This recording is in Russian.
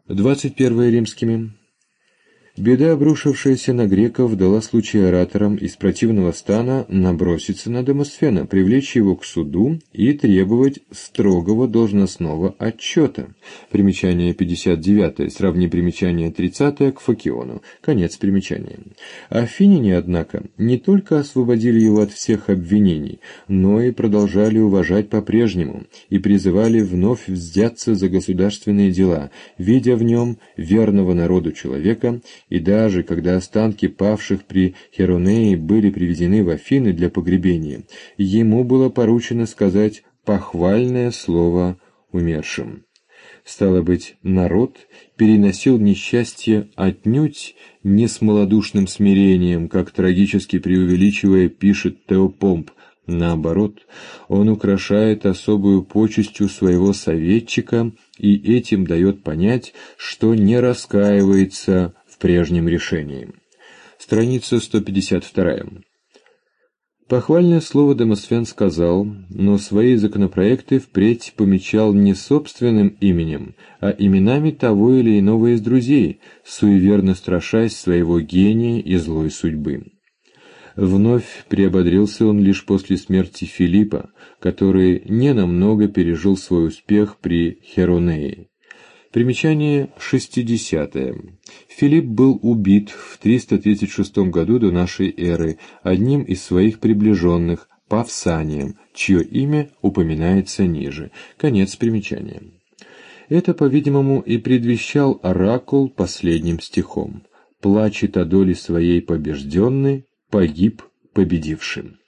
21 римскими. Беда, обрушившаяся на греков, дала случай ораторам из противного стана наброситься на Демосфена, привлечь его к суду и требовать строгого должностного отчета. Примечание 59, сравни примечание 30 к Фокиону. Конец примечания. Афиняне, однако, не только освободили его от всех обвинений, но и продолжали уважать по-прежнему и призывали вновь взяться за государственные дела, видя в нем верного народу человека. И даже когда останки павших при Херонее были привезены в Афины для погребения, ему было поручено сказать похвальное слово умершим. Стало быть, народ переносил несчастье отнюдь не с малодушным смирением, как трагически преувеличивая пишет Теопомп. Наоборот, он украшает особую почестью своего советчика и этим дает понять, что не раскаивается в прежнем решении. Страница 152. Похвальное слово Демосфен сказал, но свои законопроекты впредь помечал не собственным именем, а именами того или иного из друзей, суеверно страшась своего гения и злой судьбы. Вновь приободрился он лишь после смерти Филиппа, который ненамного пережил свой успех при Херонее. Примечание 60. Филипп был убит в 336 году до нашей эры одним из своих приближенных, Павсанием, чье имя упоминается ниже. Конец примечания. Это, по-видимому, и предвещал оракул последним стихом. «Плачет о доле своей побежденной, погиб победившим».